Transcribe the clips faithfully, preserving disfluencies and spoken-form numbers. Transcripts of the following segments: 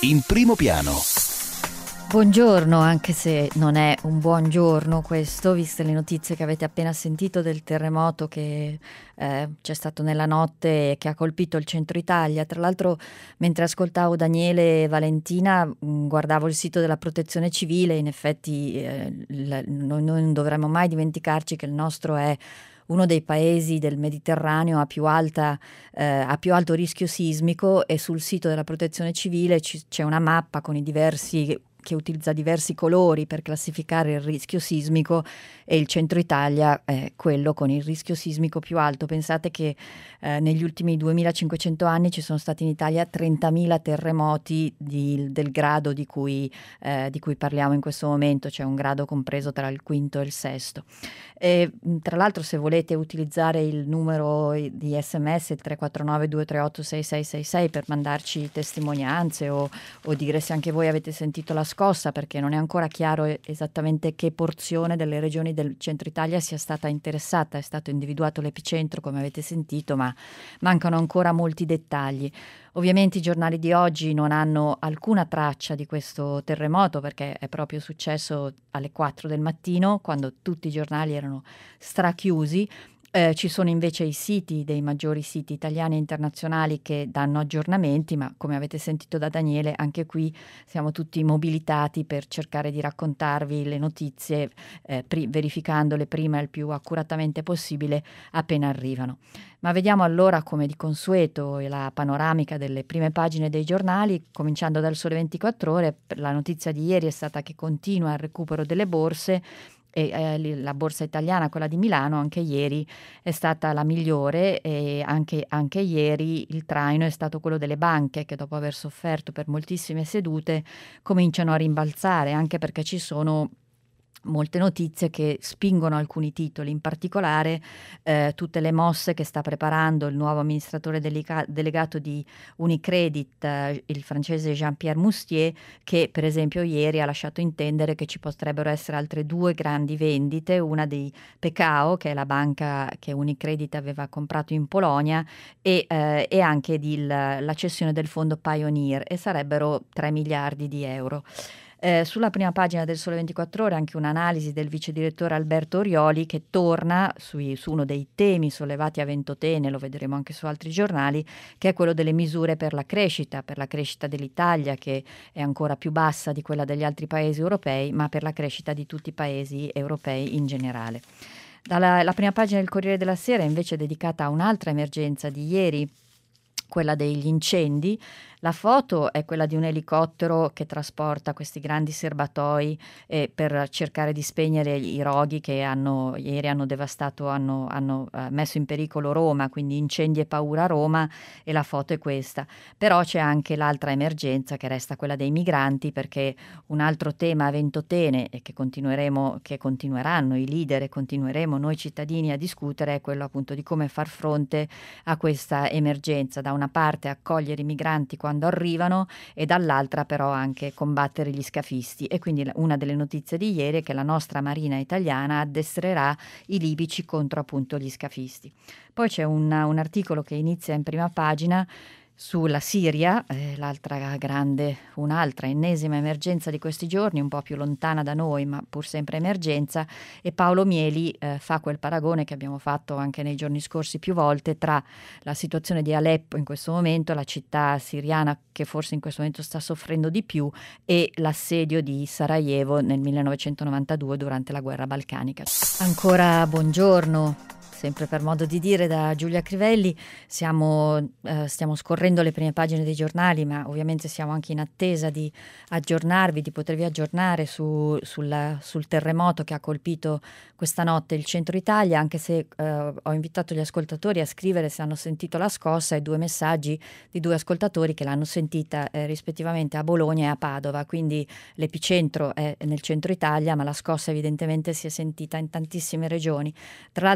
in primo piano. Buongiorno, anche se non è un buon giorno questo, viste le notizie che avete appena sentito del terremoto che eh, c'è stato nella notte e che ha colpito il centro Italia. Tra l'altro, mentre ascoltavo Daniele e Valentina, mh, guardavo il sito della Protezione Civile. In effetti eh, il, noi, noi non dovremmo mai dimenticarci che il nostro è uno dei paesi del Mediterraneo a più alta, eh, a più alto rischio sismico, e sul sito della Protezione Civile ci, c'è una mappa con i diversi che utilizza diversi colori per classificare il rischio sismico, e il centro Italia è quello con il rischio sismico più alto. Pensate che eh, negli ultimi duemilacinquecento anni ci sono stati in Italia trentamila terremoti di, del grado di cui, eh, di cui parliamo in questo momento, cioè un grado compreso tra il quinto e il sesto. E, tra l'altro, se volete utilizzare il numero di sms tre quattro nove due tre otto sei sei sei sei per mandarci testimonianze o, o dire se anche voi avete sentito la scossa, perché non è ancora chiaro esattamente che porzione delle regioni del centro Italia sia stata interessata. È stato individuato l'epicentro, come avete sentito, ma mancano ancora molti dettagli. Ovviamente i giornali di oggi non hanno alcuna traccia di questo terremoto, perché è proprio successo alle quattro del mattino, quando tutti i giornali erano strachiusi. Eh, ci sono invece i siti dei maggiori siti italiani e internazionali che danno aggiornamenti, ma come avete sentito da Daniele, anche qui siamo tutti mobilitati per cercare di raccontarvi le notizie, eh, pri- verificandole prima il più accuratamente possibile appena arrivano. Ma vediamo allora, come di consueto, la panoramica delle prime pagine dei giornali, cominciando dal Sole ventiquattro Ore. La notizia di ieri è stata che continua il recupero delle borse, e eh, la borsa italiana, quella di Milano, anche ieri è stata la migliore, e anche, anche ieri il traino è stato quello delle banche, che dopo aver sofferto per moltissime sedute cominciano a rimbalzare, anche perché ci sono molte notizie che spingono alcuni titoli, in particolare eh, tutte le mosse che sta preparando il nuovo amministratore delica- delegato di Unicredit, eh, il francese Jean-Pierre Mustier, che per esempio ieri ha lasciato intendere che ci potrebbero essere altre due grandi vendite, una di Pekao, che è la banca che Unicredit aveva comprato in Polonia, e, eh, e anche di l- la cessione del fondo Pioneer, e sarebbero tre miliardi di euro. Eh, sulla prima pagina del Sole ventiquattro Ore anche un'analisi del vice direttore Alberto Orioli, che torna sui, su uno dei temi sollevati a Ventotene, lo vedremo anche su altri giornali, che è quello delle misure per la crescita, per la crescita dell'Italia, che è ancora più bassa di quella degli altri paesi europei, ma per la crescita di tutti i paesi europei in generale. Dalla, la prima pagina del Corriere della Sera invece è dedicata a un'altra emergenza di ieri, quella degli incendi. La foto è quella di un elicottero che trasporta questi grandi serbatoi eh, per cercare di spegnere i roghi che hanno, ieri hanno devastato, hanno, hanno eh, messo in pericolo Roma, quindi incendi e paura a Roma, e la foto è questa. Però c'è anche l'altra emergenza, che resta quella dei migranti, perché un altro tema a Ventotene, e che continueremo, che continueranno i leader e continueremo noi cittadini a discutere, è quello appunto di come far fronte a questa emergenza. Da una parte accogliere i migranti quando arrivano, e dall'altra però anche combattere gli scafisti. E quindi una delle notizie di ieri è che la nostra marina italiana addestrerà i libici contro appunto gli scafisti. Poi c'è un, un articolo che inizia in prima pagina sulla Siria, eh, l'altra grande, un'altra ennesima emergenza di questi giorni, un po' più lontana da noi, ma pur sempre emergenza, e Paolo Mieli eh, fa quel paragone che abbiamo fatto anche nei giorni scorsi più volte tra la situazione di Aleppo in questo momento, la città siriana che forse in questo momento sta soffrendo di più, e l'assedio di Sarajevo nel millenovecentonovantadue durante la guerra balcanica. Ancora buongiorno. Sempre per modo di dire, da Giulia Crivelli. Siamo, eh, stiamo scorrendo le prime pagine dei giornali, ma ovviamente siamo anche in attesa di aggiornarvi, di potervi aggiornare su, sulla, sul terremoto che ha colpito questa notte il centro Italia, anche se eh, ho invitato gli ascoltatori a scrivere se hanno sentito la scossa, e due messaggi di due ascoltatori che l'hanno sentita eh, rispettivamente a Bologna e a Padova, quindi l'epicentro è nel centro Italia, ma la scossa evidentemente si è sentita in tantissime regioni. Tra l'altro, se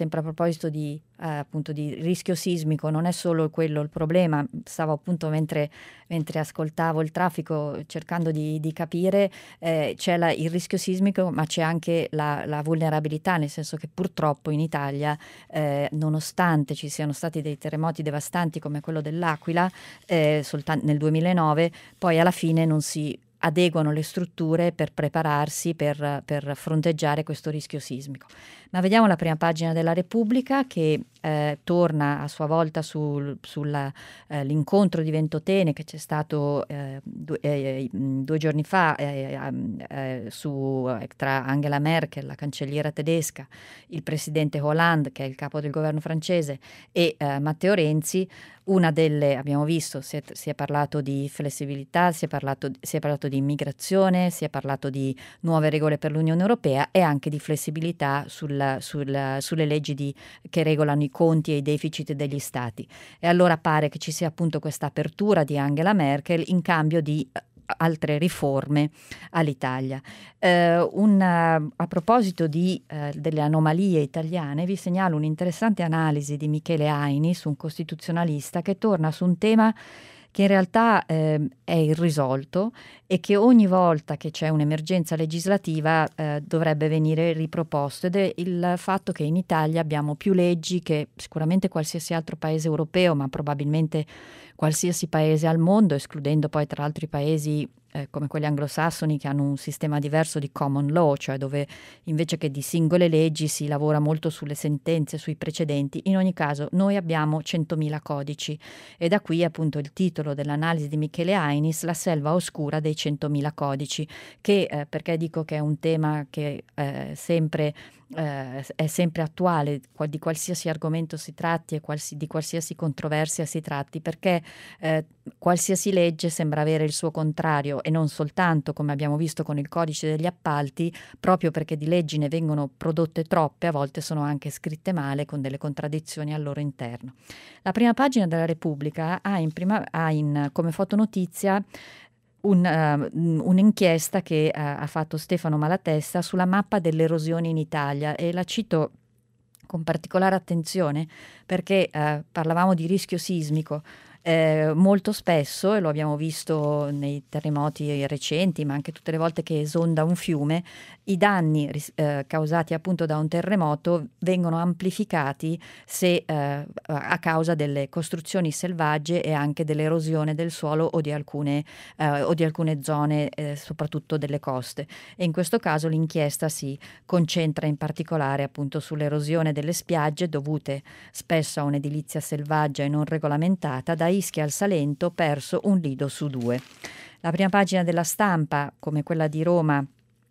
sempre a proposito di, eh, appunto di rischio sismico, non è solo quello il problema. Stavo appunto mentre, mentre ascoltavo il traffico cercando di, di capire, eh, c'è la, il rischio sismico, ma c'è anche la, la vulnerabilità, nel senso che purtroppo in Italia, eh, nonostante ci siano stati dei terremoti devastanti come quello dell'Aquila, eh, soltanto nel duemilanove, poi alla fine non si adeguano le strutture per prepararsi, per, per fronteggiare questo rischio sismico. Ma vediamo la prima pagina della Repubblica, che eh, torna a sua volta sul, sull'incontro eh, di Ventotene che c'è stato eh, due, eh, due giorni fa eh, eh, su, eh, tra Angela Merkel, la cancelliera tedesca, il presidente Hollande, che è il capo del governo francese, e eh, Matteo Renzi. Una delle, abbiamo visto, si è, si è parlato di flessibilità, si è parlato, si è parlato di immigrazione, si è parlato di nuove regole per l'Unione Europea e anche di flessibilità sul, sul, sulle leggi di, che regolano i conti e i deficit degli stati. E allora pare che ci sia appunto questa apertura di Angela Merkel in cambio di altre riforme all'Italia. Eh, una, a proposito di, eh, delle anomalie italiane, vi segnalo un'interessante analisi di Michele Ainis, un costituzionalista, che torna su un tema che in realtà eh, è irrisolto e che ogni volta che c'è un'emergenza legislativa eh, dovrebbe venire riproposto, ed è il fatto che in Italia abbiamo più leggi che sicuramente qualsiasi altro paese europeo, ma probabilmente qualsiasi paese al mondo, escludendo poi tra l'altro i paesi eh, come quelli anglosassoni, che hanno un sistema diverso di common law, cioè dove invece che di singole leggi si lavora molto sulle sentenze, sui precedenti. In ogni caso noi abbiamo centomila codici, e da qui appunto il titolo dell'analisi di Michele Ainis, La selva oscura dei centomila codici, che eh, perché dico che è un tema che eh, sempre Eh, è sempre attuale, di qualsiasi argomento si tratti e qualsi, di qualsiasi controversia si tratti, perché eh, qualsiasi legge sembra avere il suo contrario, e non soltanto, come abbiamo visto con il codice degli appalti, proprio perché di leggi ne vengono prodotte troppe, a volte sono anche scritte male con delle contraddizioni al loro interno. La prima pagina della Repubblica ha, in prima, ha in, come fotonotizia Un, uh, un'inchiesta che uh, ha fatto Stefano Malatesta sulla mappa dell'erosione in Italia, e la cito con particolare attenzione perché uh, parlavamo di rischio sismico. Eh, molto spesso, e lo abbiamo visto nei terremoti recenti, ma anche tutte le volte che esonda un fiume, i danni eh, causati appunto da un terremoto vengono amplificati se eh, a causa delle costruzioni selvagge e anche dell'erosione del suolo o di alcune, eh, o di alcune zone, eh, soprattutto delle coste. E in questo caso l'inchiesta si concentra in particolare appunto sull'erosione delle spiagge, dovute spesso a un'edilizia selvaggia e non regolamentata. Da Ischia al Salento perso un lido su due. La prima pagina della Stampa, come quella di Roma,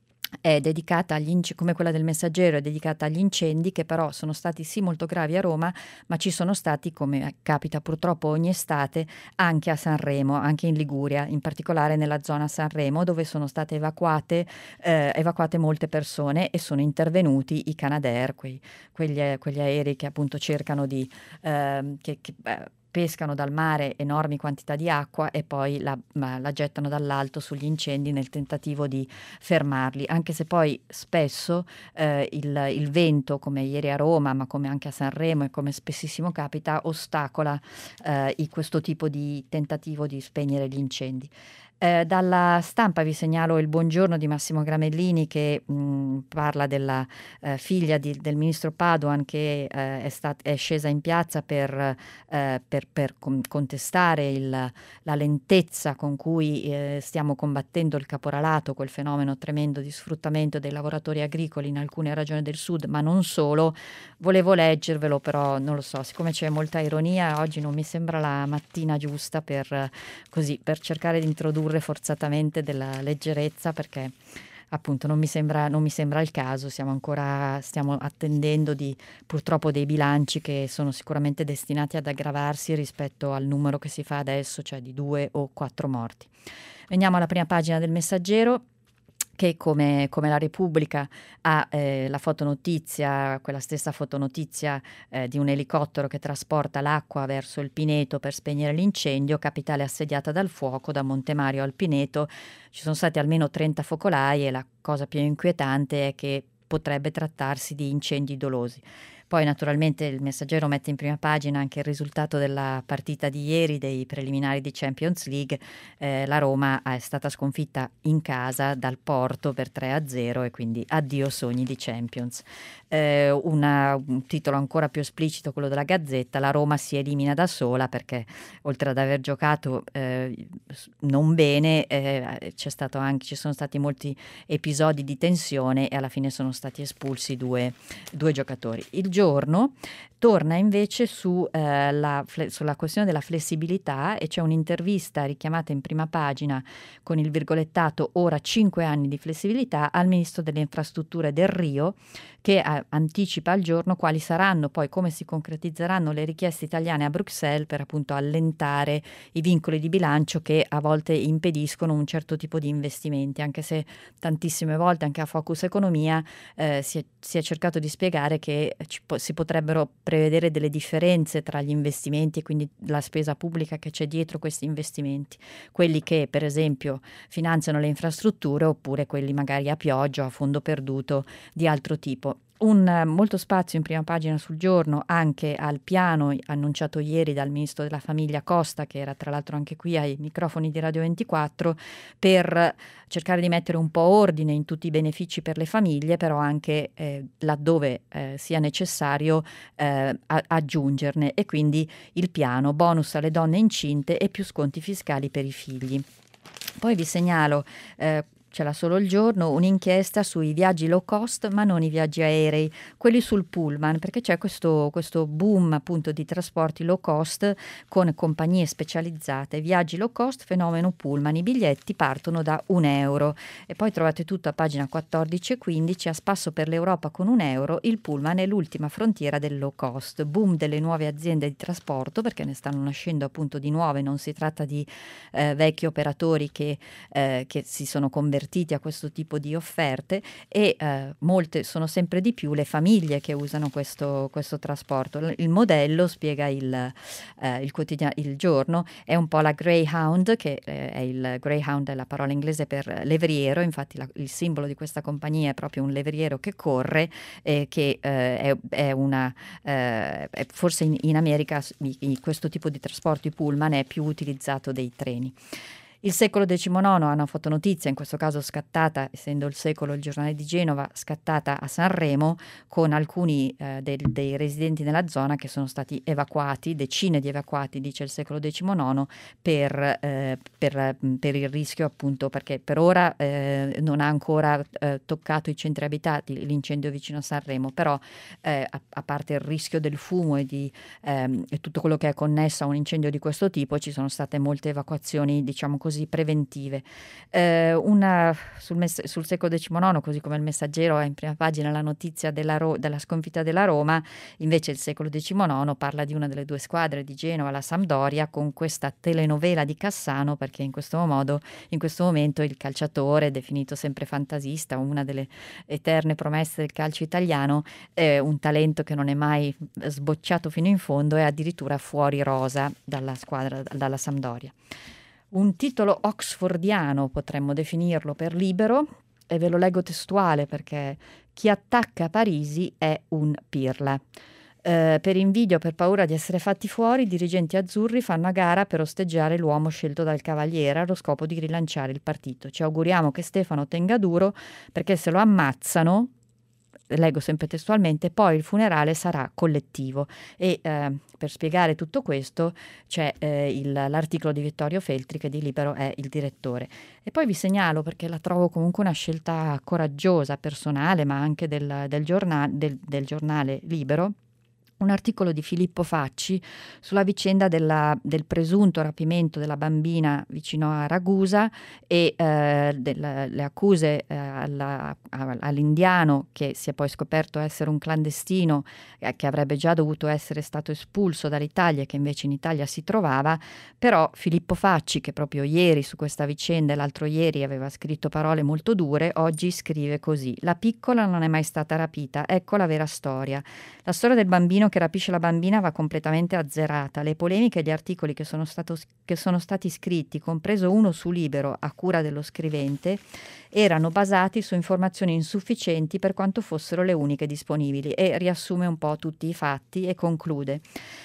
è dedicata agli inc- come quella del Messaggero, è dedicata agli incendi, che però sono stati sì molto gravi a Roma, ma ci sono stati, come capita purtroppo ogni estate, anche a Sanremo, anche in Liguria, in particolare nella zona Sanremo, dove sono state evacuate, eh, evacuate molte persone, e sono intervenuti i Canadair, quei, quegli, quegli aerei che appunto cercano di eh, che, che, eh, pescano dal mare enormi quantità di acqua e poi la, la gettano dall'alto sugli incendi nel tentativo di fermarli, anche se poi spesso eh, il, il vento, come ieri a Roma, ma come anche a Sanremo e come spessissimo capita, ostacola eh, questo tipo di tentativo di spegnere gli incendi. Eh, dalla Stampa vi segnalo il buongiorno di Massimo Gramellini, che mh, parla della eh, figlia di, del ministro Padoan, che eh, è, stat- è scesa in piazza per, eh, per, per con- contestare il, la lentezza con cui eh, stiamo combattendo il caporalato, quel fenomeno tremendo di sfruttamento dei lavoratori agricoli in alcune regioni del sud, ma non solo. Volevo leggervelo, però non lo so, siccome c'è molta ironia, oggi non mi sembra la mattina giusta per, così, per cercare di introdurre forzatamente della leggerezza, perché appunto non mi sembra, non mi sembra il caso. Siamo ancora, stiamo attendendo di, purtroppo, dei bilanci che sono sicuramente destinati ad aggravarsi rispetto al numero che si fa adesso, cioè di due o quattro morti. Veniamo alla prima pagina del Messaggero, che come, come la Repubblica ha eh, la fotonotizia, quella stessa fotonotizia eh, di un elicottero che trasporta l'acqua verso il Pineto per spegnere l'incendio, capitale assediata dal fuoco. Da Montemario al Pineto ci sono stati almeno trenta focolai, e la cosa più inquietante è che potrebbe trattarsi di incendi dolosi. Poi naturalmente il Messaggero mette in prima pagina anche il risultato della partita di ieri dei preliminari di Champions League. Eh, la Roma è stata sconfitta in casa dal Porto per tre a zero e quindi addio sogni di Champions. Eh, una, un titolo ancora più esplicito, quello della Gazzetta: la Roma si elimina da sola perché oltre ad aver giocato eh, non bene eh, c'è stato anche, ci sono stati molti episodi di tensione e alla fine sono stati espulsi due, due giocatori. Il Giorno torna invece su, eh, la, sulla questione della flessibilità e c'è un'intervista richiamata in prima pagina con il virgolettato "ora cinque anni di flessibilità" al ministro delle infrastrutture Del Rio, che eh, anticipa al Giorno quali saranno poi, come si concretizzeranno le richieste italiane a Bruxelles per appunto allentare i vincoli di bilancio che a volte impediscono un certo tipo di investimenti, anche se tantissime volte anche a Focus Economia eh, si, è, si è cercato di spiegare che ci po- si potrebbero prevedere delle differenze tra gli investimenti e quindi la spesa pubblica che c'è dietro questi investimenti, quelli che per esempio finanziano le infrastrutture oppure quelli magari a pioggia o a fondo perduto di altro tipo. Un eh, molto spazio in prima pagina sul Giorno anche al piano annunciato ieri dal ministro della Famiglia Costa, che era tra l'altro anche qui ai microfoni di Radio ventiquattro, per cercare di mettere un po' ordine in tutti i benefici per le famiglie, però anche eh, laddove eh, sia necessario eh, a- aggiungerne, e quindi il piano bonus alle donne incinte e più sconti fiscali per i figli. Poi vi segnalo, eh, ce l'ha solo il Giorno, un'inchiesta sui viaggi low cost, ma non i viaggi aerei, quelli sul pullman, perché c'è questo, questo boom appunto di trasporti low cost con compagnie specializzate. Viaggi low cost, fenomeno pullman, i biglietti partono da un euro. E poi trovate tutto a pagina quattordici e quindici. A spasso per l'Europa con un euro, il pullman è l'ultima frontiera del low cost. Boom delle nuove aziende di trasporto, perché ne stanno nascendo appunto di nuove, non si tratta di eh, vecchi operatori che, eh, che si sono convertiti a questo tipo di offerte, e eh, molte sono sempre di più le famiglie che usano questo, questo trasporto. Il modello, spiega il, eh, il quotidiano Il Giorno, è un po' la Greyhound, che eh, è il Greyhound è la parola inglese per levriero. Infatti la, il simbolo di questa compagnia è proprio un levriero che corre, eh, che eh, è, è una eh, è forse in, in America i, i, questo tipo di trasporti pullman è più utilizzato dei treni. Il Secolo diciannove ha una fotonotizia, in questo caso scattata, essendo il Secolo il giornale di Genova, scattata a Sanremo, con alcuni eh, del, dei residenti nella zona che sono stati evacuati, decine di evacuati, dice il Secolo diciannove, per, eh, per, per il rischio, appunto, perché per ora eh, non ha ancora eh, toccato i centri abitati l'incendio vicino a Sanremo, però eh, a, a parte il rischio del fumo e, di, ehm, e tutto quello che è connesso a un incendio di questo tipo, ci sono state molte evacuazioni, diciamo così, preventive. Eh, una, sul, mess- sul Secolo diciannove, così come il Messaggero ha in prima pagina la notizia della, Ro- della sconfitta della Roma, invece il Secolo diciannove parla di una delle due squadre di Genova, la Sampdoria, con questa telenovela di Cassano, perché in questo modo, in questo momento il calciatore, definito sempre fantasista, una delle eterne promesse del calcio italiano, è un talento che non è mai sbocciato fino in fondo, è addirittura fuori rosa dalla squadra, dalla Sampdoria. Un titolo oxfordiano potremmo definirlo per Libero, e ve lo leggo testuale perché: chi attacca Parisi è un pirla. Eh, per invidia o per paura di essere fatti fuori, i dirigenti azzurri fanno a gara per osteggiare l'uomo scelto dal Cavaliere allo scopo di rilanciare il partito. Ci auguriamo che Stefano tenga duro, perché se lo ammazzano, leggo sempre testualmente, poi il funerale sarà collettivo. E eh, per spiegare tutto questo c'è eh, il, l'articolo di Vittorio Feltri, che di Libero è il direttore. E poi vi segnalo, perché la trovo comunque una scelta coraggiosa, personale, ma anche del, del, giornale, del, del giornale Libero, un articolo di Filippo Facci sulla vicenda della, del presunto rapimento della bambina vicino a Ragusa e eh, delle accuse eh, alla, a, all'indiano, che si è poi scoperto essere un clandestino eh, che avrebbe già dovuto essere stato espulso dall'Italia e che invece in Italia si trovava. Però Filippo Facci, che proprio ieri su questa vicenda e l'altro ieri aveva scritto parole molto dure, oggi scrive così: la piccola non è mai stata rapita, ecco la vera storia. La storia del bambino che rapisce la bambina va completamente azzerata. Le polemiche e gli articoli che sono, stato, che sono stati scritti, compreso uno su Libero a cura dello scrivente, erano basati su informazioni insufficienti per quanto fossero le uniche disponibili, e riassume un po' tutti i fatti e conclude.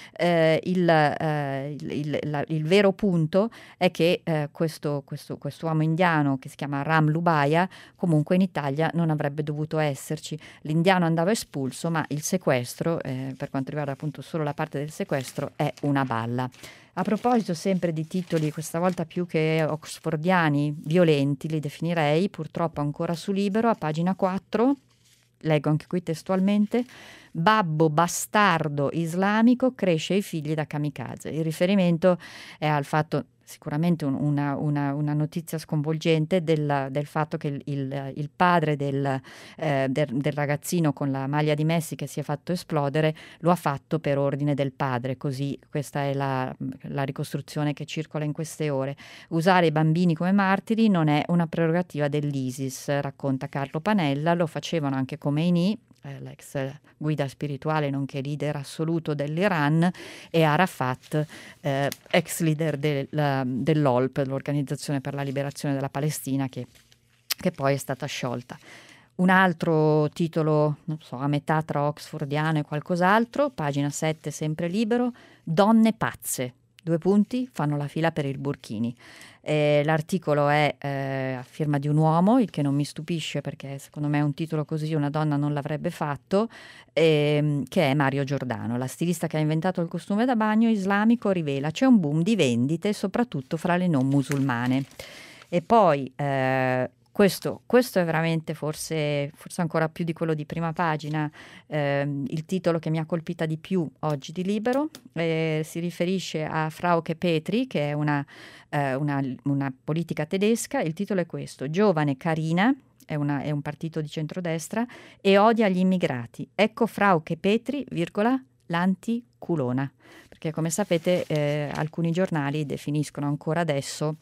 Eh, il, eh, il, il, la, il vero punto è che eh, questo, questo quest'uomo indiano che si chiama Ram Lubaya comunque in Italia non avrebbe dovuto esserci. L'indiano andava espulso, ma il sequestro, eh, per quanto riguarda appunto solo la parte del sequestro, è una balla. A proposito sempre di titoli, questa volta più che oxfordiani, violenti li definirei, purtroppo ancora su Libero, a pagina quattro, leggo anche qui testualmente: babbo bastardo islamico cresce i figli da kamikaze. Il riferimento è al fatto, sicuramente un, una, una, una notizia sconvolgente del, del fatto che il, il, il padre del, eh, del, del ragazzino con la maglia di Messi che si è fatto esplodere lo ha fatto per ordine del padre, così questa è la, la ricostruzione che circola in queste ore. Usare i bambini come martiri non è una prerogativa dell'ISIS, racconta Carlo Panella, lo facevano anche Khomeini, l'ex guida spirituale nonché leader assoluto dell'Iran, e Arafat, eh, ex leader del, dell'O L P, l'Organizzazione per la Liberazione della Palestina, che, che poi è stata sciolta. Un altro titolo, non so, a metà tra oxfordiano e qualcos'altro, pagina sette, sempre Libero: donne pazze, due punti, fanno la fila per il burkini. Eh, l'articolo è eh, a firma di un uomo, il che non mi stupisce perché secondo me un titolo così una donna non l'avrebbe fatto, ehm, che è Mario Giordano. La stilista che ha inventato il costume da bagno islamico rivela c'è un boom di vendite soprattutto fra le non musulmane. E poi eh, questo, questo è veramente forse, forse ancora più di quello di prima pagina, ehm, il titolo che mi ha colpita di più oggi di Libero, eh, si riferisce a Frauke Petry, che è una, eh, una, una politica tedesca. Il titolo è questo: giovane carina, è, una, è un partito di centrodestra, e odia gli immigrati. Ecco Frauke Petry, virgola, l'anticulona. Perché come sapete eh, alcuni giornali definiscono ancora adesso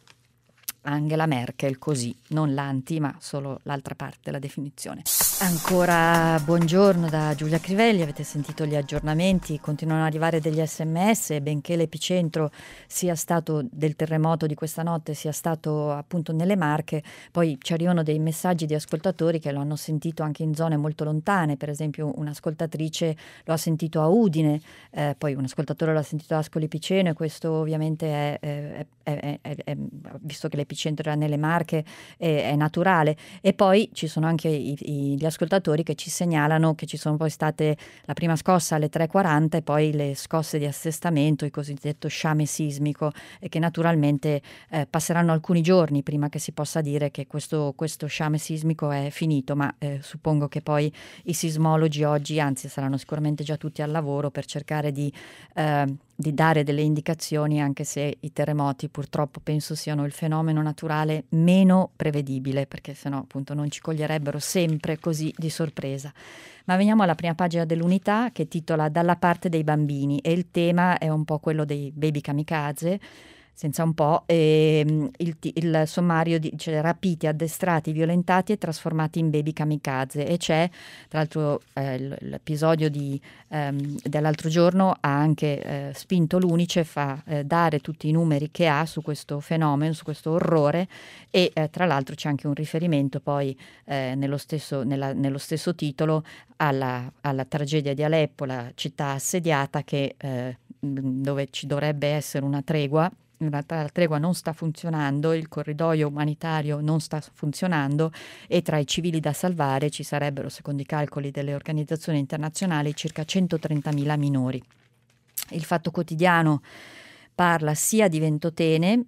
Angela Merkel così, non l'anti, ma solo l'altra parte della definizione. Ancora buongiorno da Giulia Crivelli, avete sentito gli aggiornamenti, continuano ad arrivare degli sms, benché l'epicentro sia stato del terremoto di questa notte, sia stato appunto nelle Marche, poi ci arrivano dei messaggi di ascoltatori che lo hanno sentito anche in zone molto lontane. Per esempio un'ascoltatrice lo ha sentito a Udine, eh, poi un ascoltatore lo ha sentito a Ascoli Piceno, e questo ovviamente è, è, è, è, è visto che l'epicentro era nelle Marche, è, è naturale. E poi ci sono anche i, i, gli ascoltatori che ci segnalano che ci sono poi state la prima scossa alle tre e quaranta e poi le scosse di assestamento, il cosiddetto sciame sismico, e che naturalmente eh, passeranno alcuni giorni prima che si possa dire che questo, questo sciame sismico è finito, ma eh, suppongo che poi i sismologi oggi, anzi saranno sicuramente già tutti al lavoro per cercare di, eh, di dare delle indicazioni, anche se i terremoti purtroppo penso siano il fenomeno naturale meno prevedibile, perché sennò appunto non ci coglierebbero sempre così di sorpresa. Ma veniamo alla prima pagina dell'Unità, che titola Dalla parte dei bambini, e il tema è un po' quello dei baby kamikaze, senza un po', e il, il sommario dice rapiti, addestrati, violentati e trasformati in baby kamikaze. E c'è, tra l'altro, eh, l'episodio di, ehm, dell'altro giorno ha anche eh, spinto l'Unicef a eh, dare tutti i numeri che ha su questo fenomeno, su questo orrore, e eh, tra l'altro c'è anche un riferimento poi eh, nello, stesso, nella, nello stesso titolo alla, alla tragedia di Aleppo, la città assediata, che, eh, dove ci dovrebbe essere una tregua. In realtà la tregua non sta funzionando, il corridoio umanitario non sta funzionando, e tra i civili da salvare ci sarebbero, secondo i calcoli delle organizzazioni internazionali, circa centotrentamila minori. Il Fatto Quotidiano parla sia di Ventotene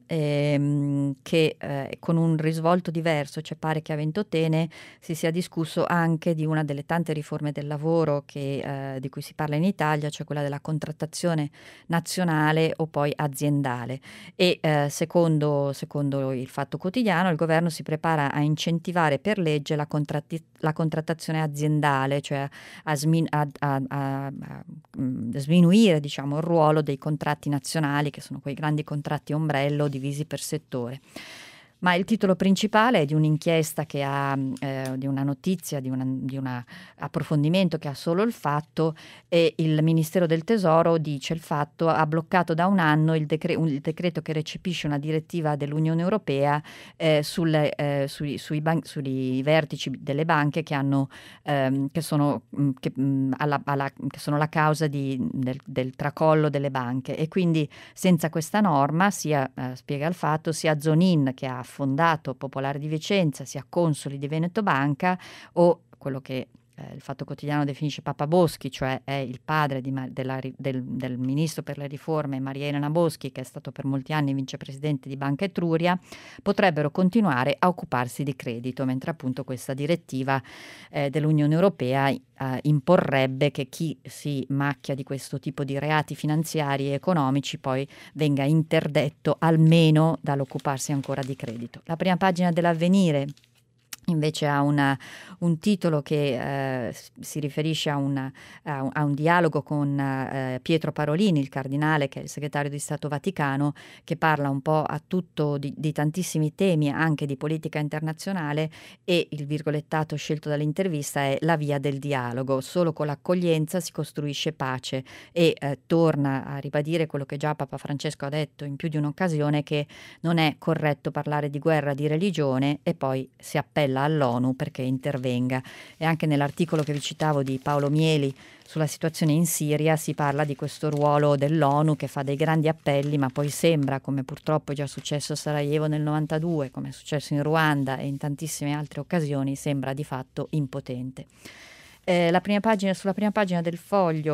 ehm, che eh, con un risvolto diverso, cioè pare che a Ventotene si sia discusso anche di una delle tante riforme del lavoro che, eh, di cui si parla in Italia, cioè quella della contrattazione nazionale o poi aziendale. E eh, secondo, secondo il Fatto Quotidiano il governo si prepara a incentivare per legge la, contratti- la contrattazione aziendale, cioè a, smin- a, a, a, a sminuire, diciamo, il ruolo dei contratti nazionali, che sono quei grandi contratti ombrello divisi per settore. Ma il titolo principale è di un'inchiesta che ha, eh, di una notizia, di un di una approfondimento che ha solo il Fatto, e il Ministero del Tesoro dice: il Fatto ha bloccato da un anno il, decre- un, il decreto che recepisce una direttiva dell'Unione Europea eh, sulle, eh, sui, sui, ban- sui vertici delle banche che, hanno, ehm, che, sono, mh, che, mh, alla, alla, che sono la causa di, del, del tracollo delle banche. E quindi senza questa norma, sia, eh, spiega il Fatto, sia Zonin, che ha fondato Popolare di Vicenza, sia Consoli di Veneto Banca, o quello che eh, il Fatto Quotidiano definisce Papa Boschi, cioè è il padre di, della, del, del ministro per le riforme Maria Elena Boschi, che è stato per molti anni vicepresidente di Banca Etruria, potrebbero continuare a occuparsi di credito, mentre appunto questa direttiva eh, dell'Unione Europea eh, imporrebbe che chi si macchia di questo tipo di reati finanziari e economici poi venga interdetto almeno dall'occuparsi ancora di credito. La prima pagina dell'Avvenire invece ha una, un titolo che eh, si riferisce a, una, a, un, a un dialogo con eh, Pietro Parolini, il cardinale, che è il segretario di Stato Vaticano, che parla un po' a tutto di, di tantissimi temi, anche di politica internazionale, e il virgolettato scelto dall'intervista è: la via del dialogo, solo con l'accoglienza si costruisce pace, e eh, torna a ribadire quello che già Papa Francesco ha detto in più di un'occasione, che non è corretto parlare di guerra, di religione, e poi si appella all'ONU perché intervenga. E anche nell'articolo che vi citavo di Paolo Mieli sulla situazione in Siria si parla di questo ruolo dell'ONU che fa dei grandi appelli, ma poi sembra, come purtroppo è già successo a Sarajevo nel novantadue, come è successo in Ruanda e in tantissime altre occasioni, sembra di fatto impotente. Eh, la prima pagina, sulla prima pagina del Foglio,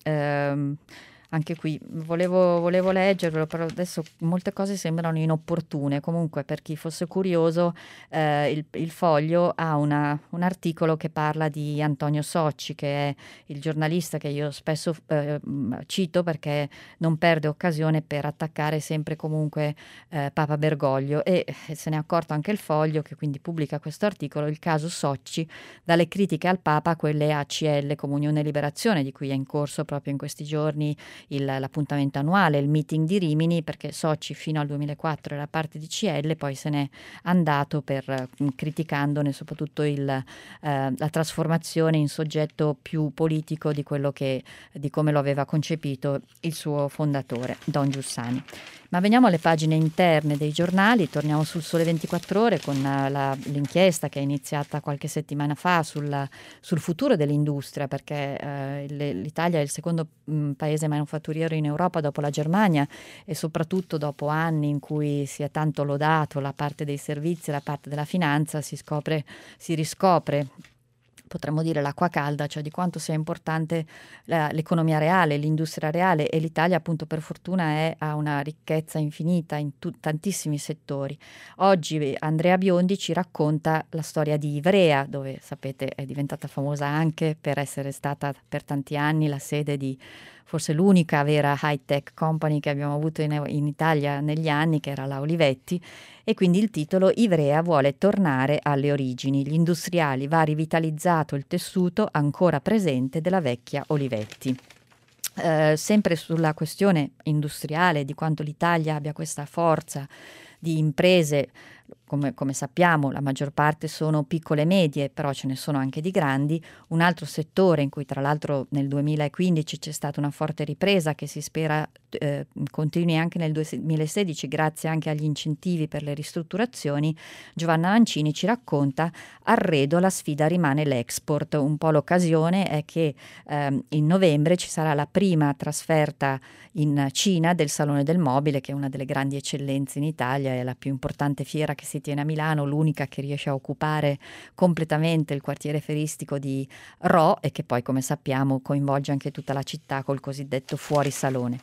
ehm, anche qui volevo, volevo leggervelo, però adesso molte cose sembrano inopportune. Comunque, per chi fosse curioso, eh, il, il Foglio ha una, un articolo che parla di Antonio Socci, che è il giornalista che io spesso eh, cito perché non perde occasione per attaccare sempre e comunque eh, Papa Bergoglio, e se ne è accorto anche il Foglio, che quindi pubblica questo articolo: il caso Socci, dalle critiche al Papa a quelle a C L, Comunione e Liberazione, di cui è in corso proprio in questi giorni Il, l'appuntamento annuale, il meeting di Rimini, perché Socci fino al duemilaquattro era parte di C L, poi se n'è andato per mh, criticandone soprattutto il, eh, la trasformazione in soggetto più politico di quello che, di come lo aveva concepito il suo fondatore, Don Giussani. Ma veniamo alle pagine interne dei giornali. Torniamo sul Sole ventiquattro Ore con la, l'inchiesta che è iniziata qualche settimana fa sul, sul futuro dell'industria, perché eh, l'Italia è il secondo mh, paese manufatturiero in Europa dopo la Germania, e soprattutto dopo anni in cui si è tanto lodato la parte dei servizi e la parte della finanza, si scopre, si riscopre, potremmo dire, l'acqua calda, cioè di quanto sia importante la, l'economia reale, l'industria reale, e l'Italia appunto per fortuna è, ha una ricchezza infinita in tu, tantissimi settori. Oggi Andrea Biondi ci racconta la storia di Ivrea, dove sapete è diventata famosa anche per essere stata per tanti anni la sede di forse l'unica vera high-tech company che abbiamo avuto in, in Italia negli anni, che era la Olivetti, e quindi il titolo: Ivrea vuole tornare alle origini, gli industriali, va rivitalizzato il tessuto ancora presente della vecchia Olivetti. Eh, sempre sulla questione industriale, di quanto l'Italia abbia questa forza di imprese, come, come sappiamo la maggior parte sono piccole e medie, però ce ne sono anche di grandi. Un altro settore in cui tra l'altro nel duemilaquindici c'è stata una forte ripresa, che si spera eh, continui anche nel duemilasedici grazie anche agli incentivi per le ristrutturazioni. Giovanna Mancini ci racconta: arredo, la sfida rimane l'export. Un po' l'occasione è che ehm, in novembre ci sarà la prima trasferta in Cina del Salone del Mobile, che è una delle grandi eccellenze in Italia, è la più importante fiera che si tiene a Milano, l'unica che riesce a occupare completamente il quartiere feristico di Rho, e che poi, come sappiamo, coinvolge anche tutta la città col cosiddetto fuorisalone.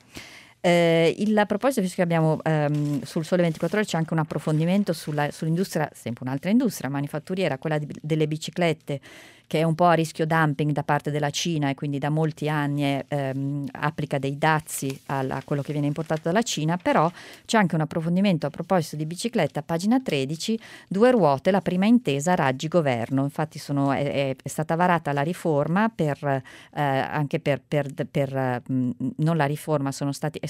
Eh, il, a proposito, visto che abbiamo ehm, sul Sole ventiquattro Ore c'è anche un approfondimento sulla, sull'industria, sempre un'altra industria manifatturiera, quella di, delle biciclette, che è un po' a rischio dumping da parte della Cina, e quindi da molti anni è, ehm, applica dei dazi alla, a quello che viene importato dalla Cina. Però c'è anche un approfondimento a proposito di bicicletta, pagina tredici: due ruote, la prima intesa Raggi governo. Infatti sono, è, è stata varata la riforma per, eh, anche per, per, per mh, non la riforma, sono stati, è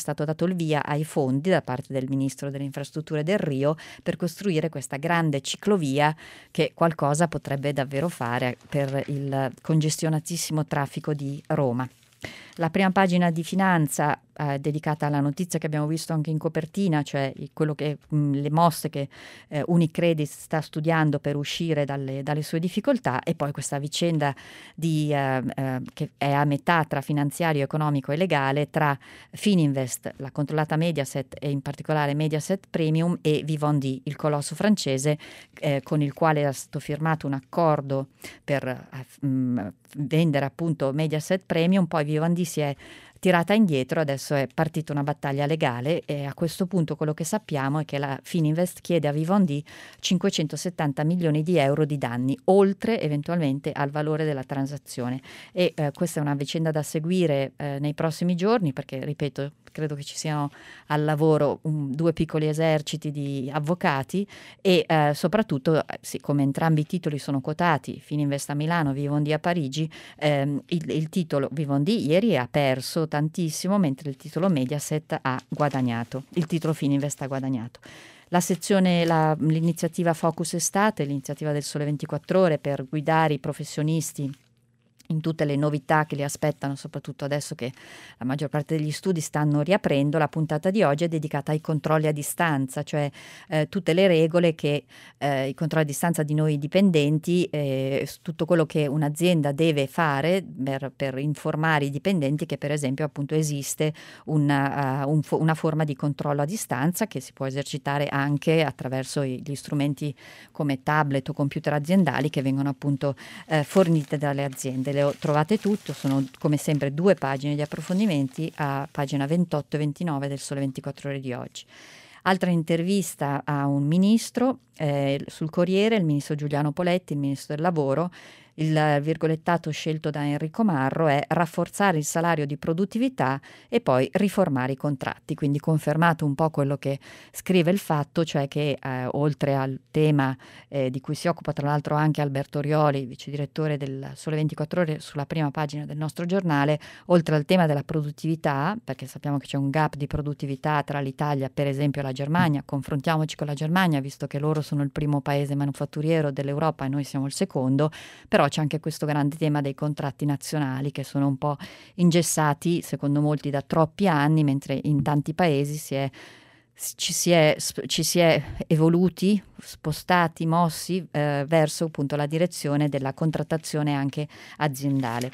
stato dato il via ai fondi da parte del ministro delle infrastrutture Del Rio per costruire questa grande ciclovia che qualcosa potrebbe davvero fare per il congestionatissimo traffico di Roma. La prima pagina di Finanza eh, dedicata alla notizia che abbiamo visto anche in copertina, cioè quello che, mh, le mosse che eh, Unicredit sta studiando per uscire dalle, dalle sue difficoltà, e poi questa vicenda di, eh, eh, che è a metà tra finanziario, economico e legale tra Fininvest, la controllata Mediaset e in particolare Mediaset Premium, e Vivendi, il colosso francese eh, con il quale è stato firmato un accordo per eh, mh, vendere appunto Mediaset Premium. Poi Vivendi si è tirata indietro, adesso è partita una battaglia legale e a questo punto quello che sappiamo è che la Fininvest chiede a Vivendi cinquecentosettanta milioni di euro di danni, oltre eventualmente al valore della transazione, e eh, questa è una vicenda da seguire eh, nei prossimi giorni, perché ripeto, credo che ci siano al lavoro um, due piccoli eserciti di avvocati e eh, soprattutto, eh, sì, come entrambi i titoli sono quotati, Fininvest a Milano, Vivendi a Parigi, ehm, il, il titolo Vivendi ieri ha perso tantissimo, mentre il titolo Mediaset ha guadagnato, il titolo Fininvest ha guadagnato. La sezione, la, l'iniziativa Focus Estate, l'iniziativa del Sole ventiquattro Ore per guidare i professionisti in tutte le novità che li aspettano, soprattutto adesso che la maggior parte degli studi stanno riaprendo. La puntata di oggi è dedicata ai controlli a distanza, cioè eh, tutte le regole che eh, i controlli a distanza di noi dipendenti, eh, tutto quello che un'azienda deve fare per, per informare i dipendenti che per esempio appunto esiste una, uh, un fo- una forma di controllo a distanza che si può esercitare anche attraverso i, gli strumenti come tablet o computer aziendali che vengono appunto eh, fornite dalle aziende. Le ho trovate tutto, sono come sempre due pagine di approfondimenti a pagina ventotto e ventinove del Sole ventiquattro Ore di oggi. Altra intervista a un ministro eh, sul Corriere, il ministro Giuliano Poletti, il ministro del lavoro. Il virgolettato scelto da Enrico Marro è rafforzare il salario di produttività e poi riformare i contratti, quindi confermato un po' quello che scrive il Fatto, cioè che eh, oltre al tema eh, di cui si occupa tra l'altro anche Alberto Rioli, vice direttore del Sole ventiquattro Ore sulla prima pagina del nostro giornale, oltre al tema della produttività, perché sappiamo che c'è un gap di produttività tra l'Italia per esempio e la Germania, confrontiamoci con la Germania visto che loro sono il primo paese manufatturiero dell'Europa e noi siamo il secondo, però c'è anche questo grande tema dei contratti nazionali che sono un po' ingessati secondo molti da troppi anni, mentre in tanti paesi si è, ci, si è, ci si è evoluti, spostati, mossi eh, verso appunto la direzione della contrattazione anche aziendale.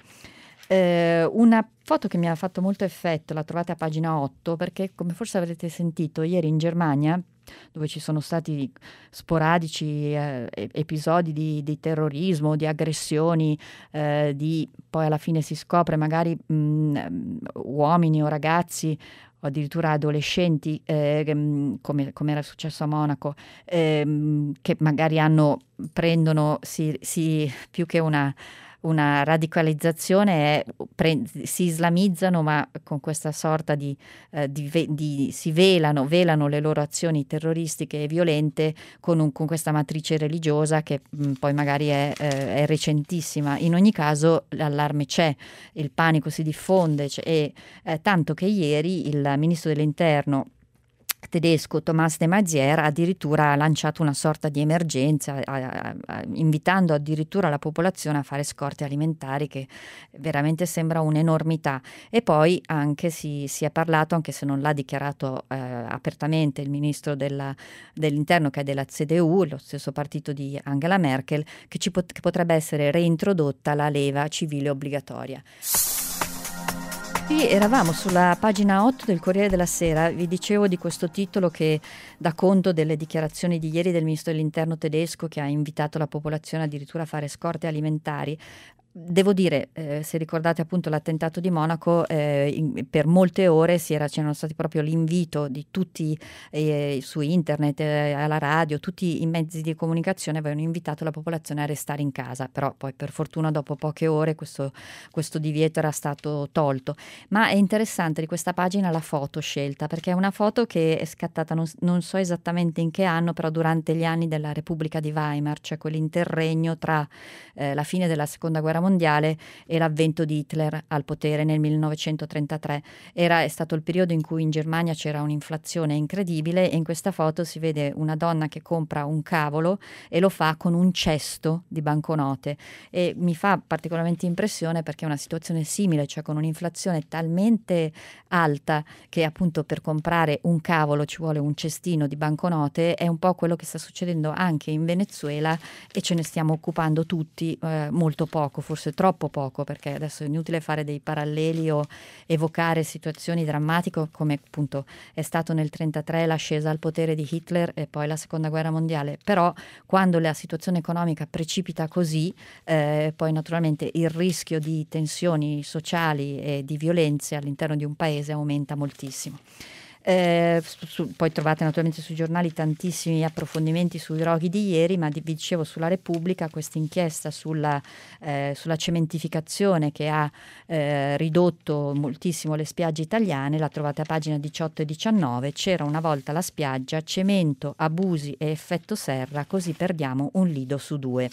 Eh, una foto che mi ha fatto molto effetto, la trovate a pagina otto, perché come forse avrete sentito ieri in Germania, dove ci sono stati sporadici eh, episodi di, di terrorismo, di aggressioni, eh, di poi alla fine si scopre magari mh, uomini o ragazzi o addirittura adolescenti, eh, come, come era successo a Monaco, eh, che magari hanno, prendono, si, si, più che una una radicalizzazione è, pre, si islamizzano, ma con questa sorta di, eh, di, di si velano, velano le loro azioni terroristiche e violente con, un, con questa matrice religiosa che mh, poi magari è, eh, è recentissima. In ogni caso l'allarme c'è, il panico si diffonde e eh, tanto che ieri il ministro dell'Interno tedesco Thomas de Maizière addirittura ha lanciato una sorta di emergenza, a, a, a, invitando addirittura la popolazione a fare scorte alimentari, che veramente sembra un'enormità. E poi anche si, si è parlato, anche se non l'ha dichiarato eh, apertamente il ministro della, dell'Interno, che è della C D U, lo stesso partito di Angela Merkel, che, ci pot- che potrebbe essere reintrodotta la leva civile obbligatoria. Qui eravamo sulla pagina otto del Corriere della Sera, vi dicevo di questo titolo che dà conto delle dichiarazioni di ieri del ministro dell'Interno tedesco, che ha invitato la popolazione addirittura a fare scorte alimentari. Devo dire, eh, se ricordate appunto l'attentato di Monaco, eh, in, per molte ore si era, c'erano stati proprio l'invito di tutti eh, su internet, eh, alla radio, tutti i mezzi di comunicazione avevano invitato la popolazione a restare in casa, però poi per fortuna dopo poche ore questo, questo divieto era stato tolto. Ma è interessante di questa pagina la foto scelta, perché è una foto che è scattata non, non so esattamente in che anno, però durante gli anni della Repubblica di Weimar, cioè quell'interregno tra eh, la fine della Seconda Guerra mondiale e l'avvento di Hitler al potere nel millenovecentotrentatré. Era, è stato il periodo in cui in Germania c'era un'inflazione incredibile e in questa foto si vede una donna che compra un cavolo e lo fa con un cesto di banconote, e mi fa particolarmente impressione perché è una situazione simile, cioè con un'inflazione talmente alta che appunto per comprare un cavolo ci vuole un cestino di banconote. È un po' quello che sta succedendo anche in Venezuela e ce ne stiamo occupando tutti eh, molto poco, forse troppo poco, perché adesso è inutile fare dei paralleli o evocare situazioni drammatiche come appunto è stato nel trentatré l'ascesa al potere di Hitler e poi la seconda guerra mondiale, però quando la situazione economica precipita così eh, poi naturalmente il rischio di tensioni sociali e di violenze all'interno di un paese aumenta moltissimo. Eh, su, su, poi trovate naturalmente sui giornali tantissimi approfondimenti sui roghi di ieri, ma di, vi dicevo sulla Repubblica questa inchiesta sulla, eh, sulla cementificazione che ha eh, ridotto moltissimo le spiagge italiane, la trovate a pagina diciotto e diciannove. C'era una volta la spiaggia, cemento, abusi e effetto serra, così perdiamo un lido su due.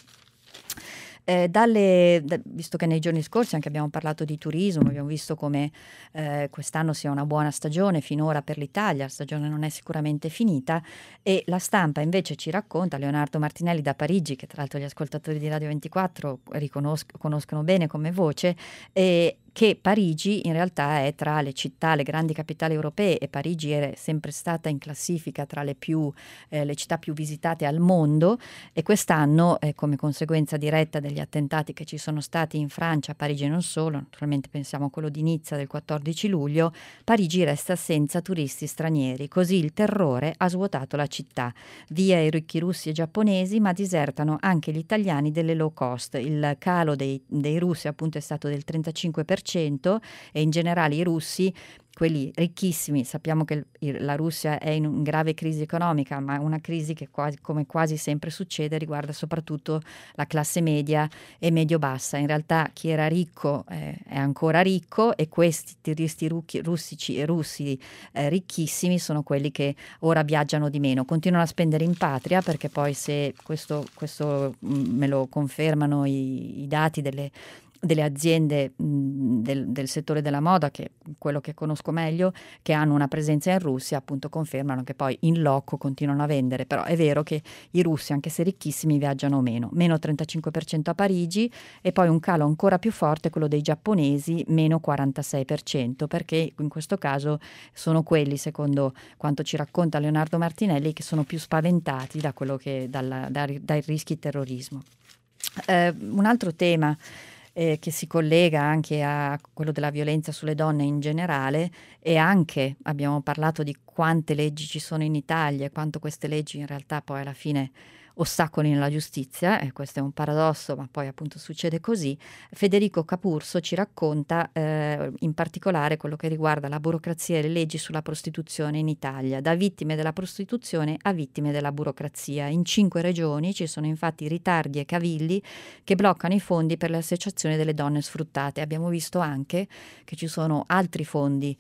Eh, dalle, da, visto che nei giorni scorsi anche abbiamo parlato di turismo, abbiamo visto come eh, quest'anno sia una buona stagione finora per l'Italia, la stagione non è sicuramente finita, e la stampa invece ci racconta, Leonardo Martinelli da Parigi, che tra l'altro gli ascoltatori di Radio ventiquattro riconosc- conoscono bene come voce, e che Parigi in realtà è tra le città, le grandi capitali europee, e Parigi è sempre stata in classifica tra le, più, eh, le città più visitate al mondo, e quest'anno eh, come conseguenza diretta degli attentati che ci sono stati in Francia, Parigi e non solo, naturalmente pensiamo a quello di Nizza del quattordici luglio, Parigi resta senza turisti stranieri, così il terrore ha svuotato la città, via i ricchi russi e giapponesi, ma disertano anche gli italiani delle low cost. Il calo dei, dei russi appunto è stato del trentacinque per cento e in generale i russi, quelli ricchissimi, sappiamo che il, la Russia è in una grave crisi economica, ma una crisi che quasi, come quasi sempre succede riguarda soprattutto la classe media e medio-bassa. In realtà chi era ricco eh, è ancora ricco, e questi turisti rucchi, russici e russi eh, ricchissimi sono quelli che ora viaggiano di meno, continuano a spendere in patria, perché poi se questo, questo mh, me lo confermano i, i dati delle delle aziende mh, del, del settore della moda, che è quello che conosco meglio, che hanno una presenza in Russia, appunto confermano che poi in loco continuano a vendere. Però è vero che i russi, anche se ricchissimi, viaggiano meno, meno trentacinque per cento a Parigi, e poi un calo ancora più forte quello dei giapponesi, meno quarantasei per cento, perché in questo caso sono quelli, secondo quanto ci racconta Leonardo Martinelli, che sono più spaventati da quello che dalla, da, dai rischi terrorismo. Eh, un altro tema Eh, che si collega anche a quello della violenza sulle donne in generale, e anche abbiamo parlato di quante leggi ci sono in Italia e quanto queste leggi in realtà poi alla fine ostacolino la giustizia, e questo è un paradosso, ma poi appunto succede così. Federico Capurso ci racconta eh, in particolare quello che riguarda la burocrazia e le leggi sulla prostituzione in Italia, da vittime della prostituzione a vittime della burocrazia. In cinque regioni ci sono infatti ritardi e cavilli che bloccano i fondi per le associazioni delle donne sfruttate. Abbiamo visto anche che ci sono altri fondi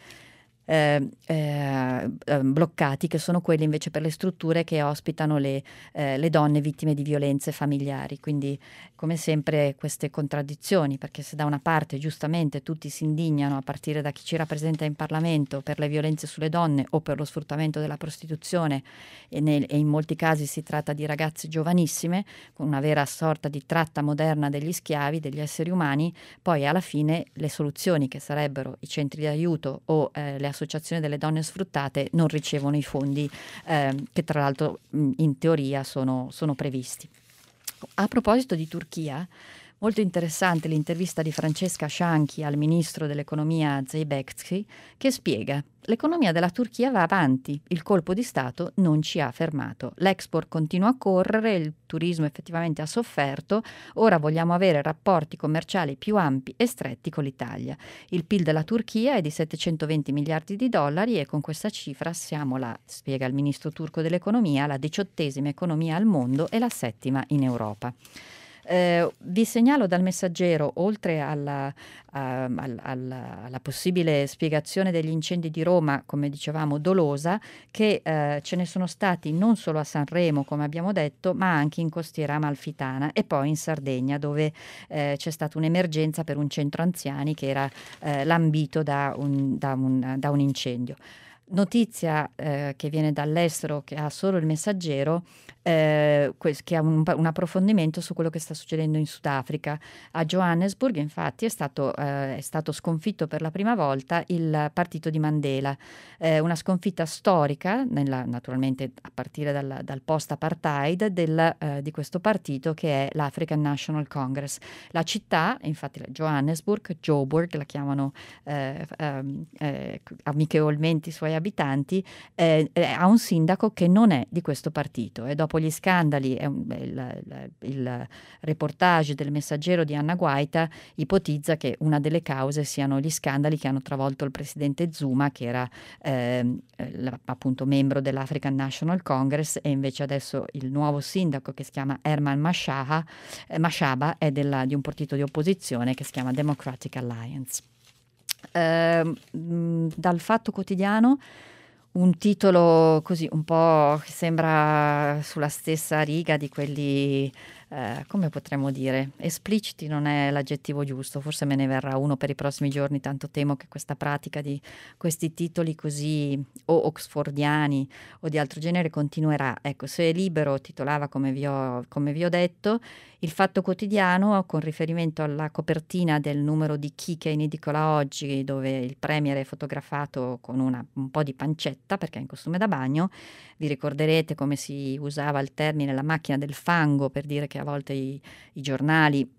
Eh, eh, bloccati, che sono quelli invece per le strutture che ospitano le, eh, le donne vittime di violenze familiari. Quindi come sempre queste contraddizioni, perché se da una parte giustamente tutti si indignano, a partire da chi ci rappresenta in Parlamento, per le violenze sulle donne o per lo sfruttamento della prostituzione, e, nel, e in molti casi si tratta di ragazze giovanissime con una vera sorta di tratta moderna degli schiavi, degli esseri umani, poi alla fine le soluzioni, che sarebbero i centri di aiuto o eh, le associazioni delle donne sfruttate, non ricevono i fondi eh, che tra l'altro mh, in teoria sono, sono previsti. A proposito di Turchia, molto interessante l'intervista di Francesca Scianchi al ministro dell'economia Zeybekci, che spiega: l'economia della Turchia va avanti, il colpo di Stato non ci ha fermato, l'export continua a correre, il turismo effettivamente ha sofferto, ora vogliamo avere rapporti commerciali più ampi e stretti con l'Italia. Il P I L della Turchia è di settecentoventi miliardi di dollari e con questa cifra siamo la, spiega il ministro turco dell'economia, la diciottesima economia al mondo e la settima in Europa. Eh, vi segnalo dal Messaggero, oltre alla, a- al- alla- alla possibile spiegazione degli incendi di Roma, come dicevamo, dolosa, che eh, ce ne sono stati non solo a Sanremo, come abbiamo detto, ma anche in costiera amalfitana e poi in Sardegna, dove eh, c'è stata un'emergenza per un centro anziani che era eh, lambito da un, da un- da un incendio. Notizia eh, che viene dall'estero, che ha solo il Messaggero, eh, que- che ha un, un approfondimento su quello che sta succedendo in Sudafrica. A Johannesburg, infatti, è stato, eh, è stato sconfitto per la prima volta il partito di Mandela. Eh, una sconfitta storica, nella- naturalmente a partire dal, dal post-apartheid, del, eh, di questo partito che è l'African National Congress. La città, infatti, la Johannesburg, Joburg, la chiamano eh, ehm, eh, amichevolmente i suoi abitanti, eh, eh, ha un sindaco che non è di questo partito, e dopo gli scandali, è un- il, il- il reportage del Messaggero di Anna Guaita ipotizza che una delle cause siano gli scandali che hanno travolto il presidente Zuma, che era ehm, eh, appunto membro dell'African National Congress, e invece adesso il nuovo sindaco, che si chiama Herman Mashaba, eh, Mashaba è della- di un partito di opposizione che si chiama Democratic Alliance. Ehm, mh, dal Fatto Quotidiano un titolo così un po' che sembra sulla stessa riga di quelli, eh, come potremmo dire, espliciti non è l'aggettivo giusto, forse me ne verrà uno per i prossimi giorni, tanto temo che questa pratica di questi titoli così o oxfordiani o di altro genere continuerà. Ecco, se è Libero titolava, come vi ho, come vi ho detto, il Fatto Quotidiano, con riferimento alla copertina del numero di Chi che è in edicola oggi, dove il premier è fotografato con una, un po' di pancetta perché è in costume da bagno. Vi ricorderete come si usava il termine la macchina del fango per dire che a volte i, i giornali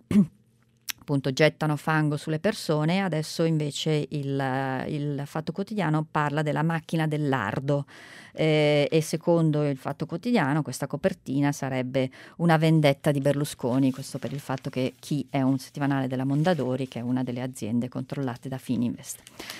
appunto gettano fango sulle persone. Adesso invece il, il Fatto Quotidiano parla della macchina del lardo, eh, e secondo il Fatto Quotidiano questa copertina sarebbe una vendetta di Berlusconi, questo per il fatto che Chi è un settimanale della Mondadori, che è una delle aziende controllate da Fininvest.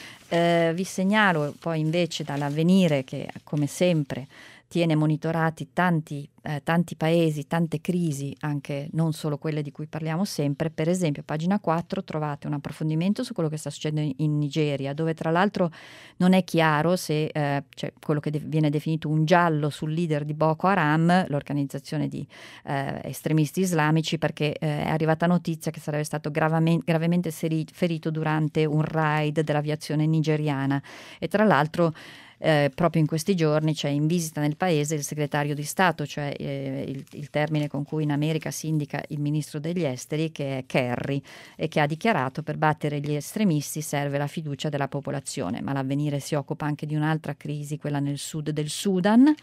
Eh, vi segnalo poi invece dall'Avvenire, che come sempre tiene monitorati tanti, eh, tanti paesi, tante crisi, anche non solo quelle di cui parliamo sempre. Per esempio, a pagina quattro trovate un approfondimento su quello che sta succedendo in, in Nigeria, dove tra l'altro non è chiaro se eh, cioè quello che de- viene definito un giallo sul leader di Boko Haram, l'organizzazione di eh, estremisti islamici, perché eh, è arrivata notizia che sarebbe stato gravamen- gravemente seri- ferito durante un raid dell'aviazione nigeriana. E tra l'altro eh, proprio in questi giorni c'è in visita nel paese il segretario di Stato, cioè eh, il, il termine con cui in America si indica il ministro degli esteri, che è Kerry, e che ha dichiarato: per battere gli estremisti serve la fiducia della popolazione. Ma l'Avvenire si occupa anche di un'altra crisi, quella nel sud del Sudan,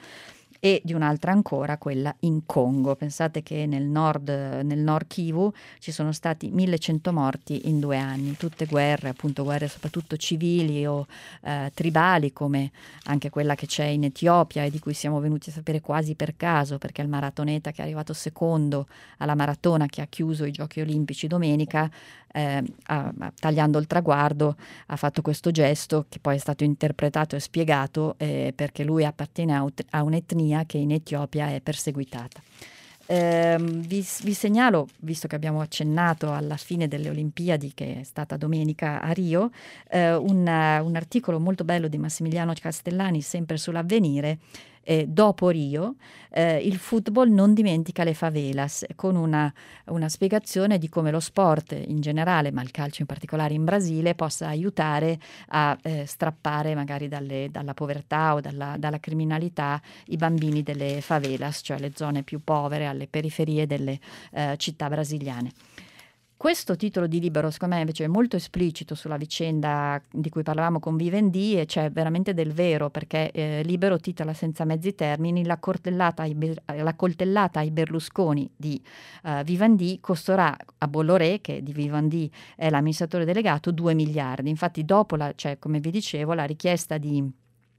e di un'altra ancora, quella in Congo. Pensate che nel nord, nel nord Kivu ci sono stati millecento morti in due anni, tutte guerre, appunto guerre soprattutto civili o eh, tribali, come anche quella che c'è in Etiopia e di cui siamo venuti a sapere quasi per caso, perché il maratoneta che è arrivato secondo alla maratona che ha chiuso i Giochi Olimpici domenica, eh, ha- ha- tagliando il traguardo, ha fatto questo gesto che poi è stato interpretato e spiegato, eh, perché lui appartiene a, ut- a un'etnia che in Etiopia è perseguitata. Ehm, vi, vi segnalo, visto che abbiamo accennato alla fine delle Olimpiadi, che è stata domenica a Rio, eh, un, un articolo molto bello di Massimiliano Castellani, sempre sull'Avvenire. Eh, dopo Rio, eh, il football non dimentica le favelas, con una, una spiegazione di come lo sport in generale, ma il calcio in particolare in Brasile, possa aiutare a eh, strappare magari dalle- dalla povertà o dalla, dalla criminalità i bambini delle favelas, cioè le zone più povere, alle periferie delle eh, città brasiliane. Questo titolo di Libero, secondo me, invece è molto esplicito sulla vicenda di cui parlavamo con Vivendi, e c'è veramente del vero, perché eh, Libero titola senza mezzi termini: la coltellata ai, Ber- la coltellata ai Berlusconi di eh, Vivendi costerà a Bolloré, che di Vivendi è l'amministratore delegato, due miliardi. Infatti dopo, la, cioè, come vi dicevo, la richiesta di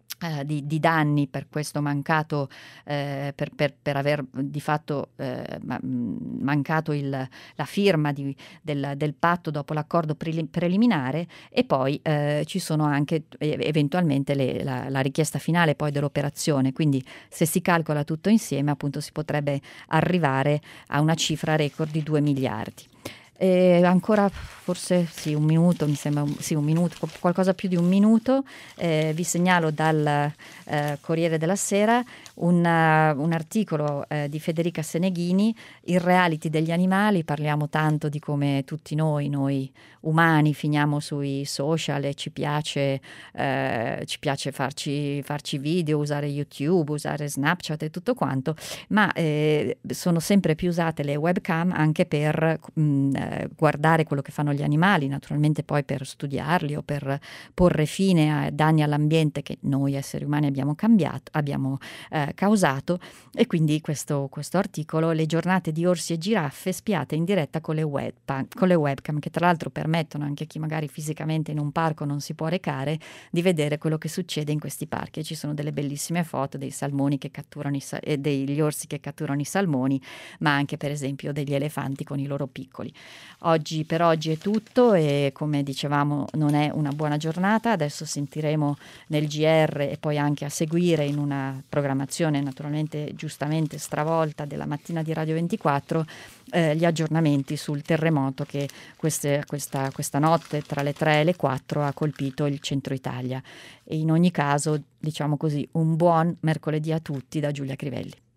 eh, di, di danni per questo mancato, eh, per, per, per aver di fatto eh, mancato il, la firma di, del, del patto dopo l'accordo pre- preliminare, e poi eh, ci sono anche eh, eventualmente le, la, la richiesta finale poi dell'operazione. Quindi se si calcola tutto insieme, appunto, si potrebbe arrivare a una cifra record di due miliardi. E ancora forse sì, un minuto, mi sembra, un, sì, un minuto, qualcosa più di un minuto. Eh, vi segnalo dal eh, Corriere della Sera un, uh, un articolo eh, di Federica Seneghini, Il reality degli animali. Parliamo tanto di come tutti noi, noi umani, finiamo sui social e ci piace, eh, ci piace farci, farci video, usare YouTube, usare Snapchat e tutto quanto, ma eh, sono sempre più usate le webcam anche per mh, guardare quello che fanno gli animali, naturalmente poi per studiarli o per porre fine a danni all'ambiente che noi esseri umani abbiamo cambiato, abbiamo eh, causato. E quindi questo, questo articolo, le giornate di orsi e giraffe spiate in diretta con le, webcam, con le webcam, che tra l'altro permettono anche a chi magari fisicamente in un parco non si può recare di vedere quello che succede in questi parchi. E ci sono delle bellissime foto dei salmoni che catturano i sa- e degli orsi che catturano i salmoni, ma anche per esempio degli elefanti con i loro piccoli. Oggi per oggi è tutto, e come dicevamo non è una buona giornata. Adesso sentiremo nel G R e poi anche a seguire in una programmazione naturalmente giustamente stravolta della mattina di Radio ventiquattro eh, gli aggiornamenti sul terremoto che queste, questa, questa notte tra le tre e le quattro ha colpito il centro Italia. E in ogni caso, diciamo così, un buon mercoledì a tutti da Giulia Crivelli.